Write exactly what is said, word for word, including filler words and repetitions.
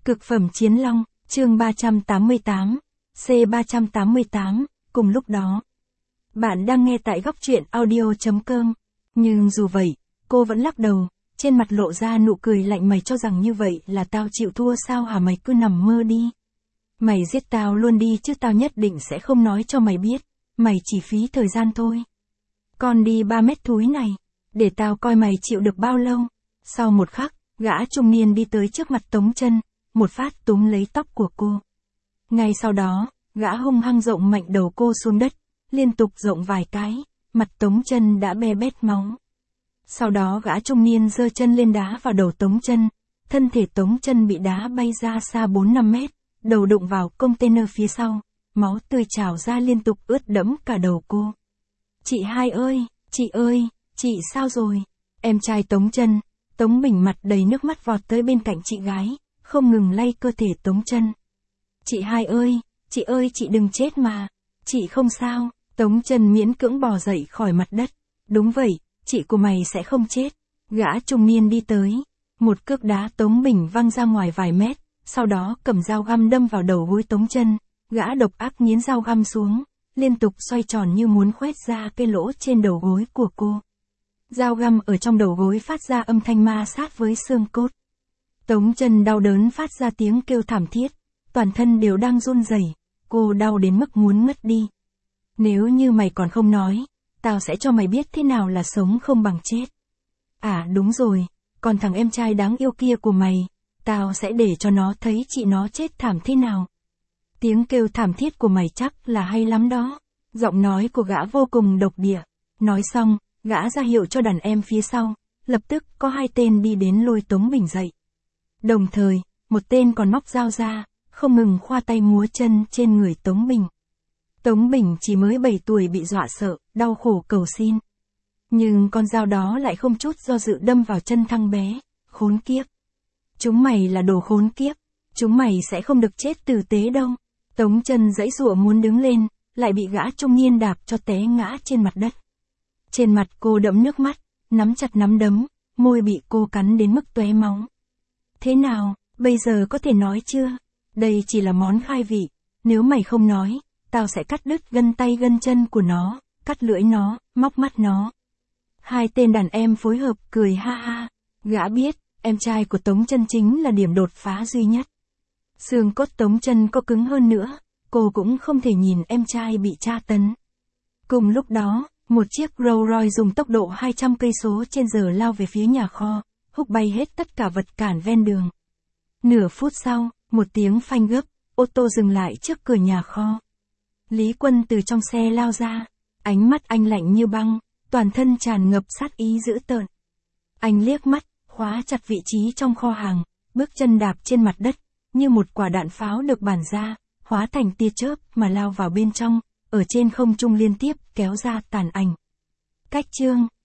Cực phẩm chiến long, chương ba trăm tám mươi tám, C ba trăm tám mươi tám, cùng lúc đó. Bạn đang nghe tại góc truyện audio.com. Nhưng dù vậy, cô vẫn lắc đầu, trên mặt lộ ra nụ cười lạnh. Mày cho rằng như vậy là tao chịu thua sao hả? Mày cứ nằm mơ đi. Mày giết tao luôn đi chứ tao nhất định sẽ không nói cho mày biết, mày chỉ phí thời gian thôi. Con đi ba mét thúi này, để tao coi mày chịu được bao lâu. Sau một khắc, gã trung niên đi tới trước mặt Tống Chân, một phát túm lấy tóc của cô. Ngay sau đó, gã hung hăng rộng mạnh đầu cô xuống đất, liên tục rộng vài cái, mặt Tống Chân đã be bét máu. Sau đó gã trung niên giơ chân lên đá vào đầu Tống Chân, thân thể Tống Chân bị đá bay ra xa bốn năm mét, đầu đụng vào container phía sau, máu tươi trào ra liên tục ướt đẫm cả đầu cô. Chị hai ơi, chị ơi, chị sao rồi? Em trai Tống Chân, Tống Bình mặt đầy nước mắt vọt tới bên cạnh chị gái, không ngừng lay cơ thể Tống Chân. Chị hai ơi, chị ơi chị đừng chết mà, chị không sao. Tống Chân miễn cưỡng bò dậy khỏi mặt đất. Đúng vậy, chị của mày sẽ không chết. Gã trung niên đi tới, một cước đá Tống Bình văng ra ngoài vài mét, sau đó cầm dao găm đâm vào đầu gối Tống Chân. Gã độc ác nghiến dao găm xuống, liên tục xoay tròn như muốn khoét ra cái lỗ trên đầu gối của cô. Dao găm ở trong đầu gối phát ra âm thanh ma sát với xương cốt. Tống Chân đau đớn phát ra tiếng kêu thảm thiết, toàn thân đều đang run rẩy, cô đau đến mức muốn ngất đi. Nếu như mày còn không nói, tao sẽ cho mày biết thế nào là sống không bằng chết. À đúng rồi, còn thằng em trai đáng yêu kia của mày, tao sẽ để cho nó thấy chị nó chết thảm thế nào. Tiếng kêu thảm thiết của mày chắc là hay lắm đó. Giọng nói của gã vô cùng độc địa. Nói xong, gã ra hiệu cho đàn em phía sau, lập tức có hai tên đi đến lôi Tống Bình dậy. Đồng thời, một tên còn móc dao ra, không ngừng khoa tay múa chân trên người Tống Bình. Tống Bình chỉ mới bảy tuổi bị dọa sợ, đau khổ cầu xin. Nhưng con dao đó lại không chút do dự đâm vào chân thằng bé. Khốn kiếp! Chúng mày là đồ khốn kiếp! Chúng mày sẽ không được chết tử tế đâu! Tống Chân giãy giụa muốn đứng lên, lại bị gã trung niên đạp cho té ngã trên mặt đất. Trên mặt cô đẫm nước mắt, nắm chặt nắm đấm, môi bị cô cắn đến mức tóe máu. Thế nào, bây giờ có thể nói chưa? Đây chỉ là món khai vị, nếu mày không nói, tao sẽ cắt đứt gân tay gân chân của nó, cắt lưỡi nó, móc mắt nó. Hai tên đàn em phối hợp cười ha ha, gã biết, em trai của Tống Chân chính là điểm đột phá duy nhất. Xương cốt Tống Chân có cứng hơn nữa, cô cũng không thể nhìn em trai bị tra tấn. Cùng lúc đó, một chiếc Rolls Royce dùng tốc độ hai trăm cây số trên giờ lao về phía nhà kho, húc bay hết tất cả vật cản ven đường. Nửa phút sau, một tiếng phanh gấp, ô tô dừng lại trước cửa nhà kho. Lý Quân từ trong xe lao ra, ánh mắt anh lạnh như băng, toàn thân tràn ngập sát ý dữ tợn. Anh liếc mắt, khóa chặt vị trí trong kho hàng, bước chân đạp trên mặt đất, như một quả đạn pháo được bàn ra, hóa thành tia chớp mà lao vào bên trong, ở trên không trung liên tiếp kéo ra tàn ảnh. Cách chương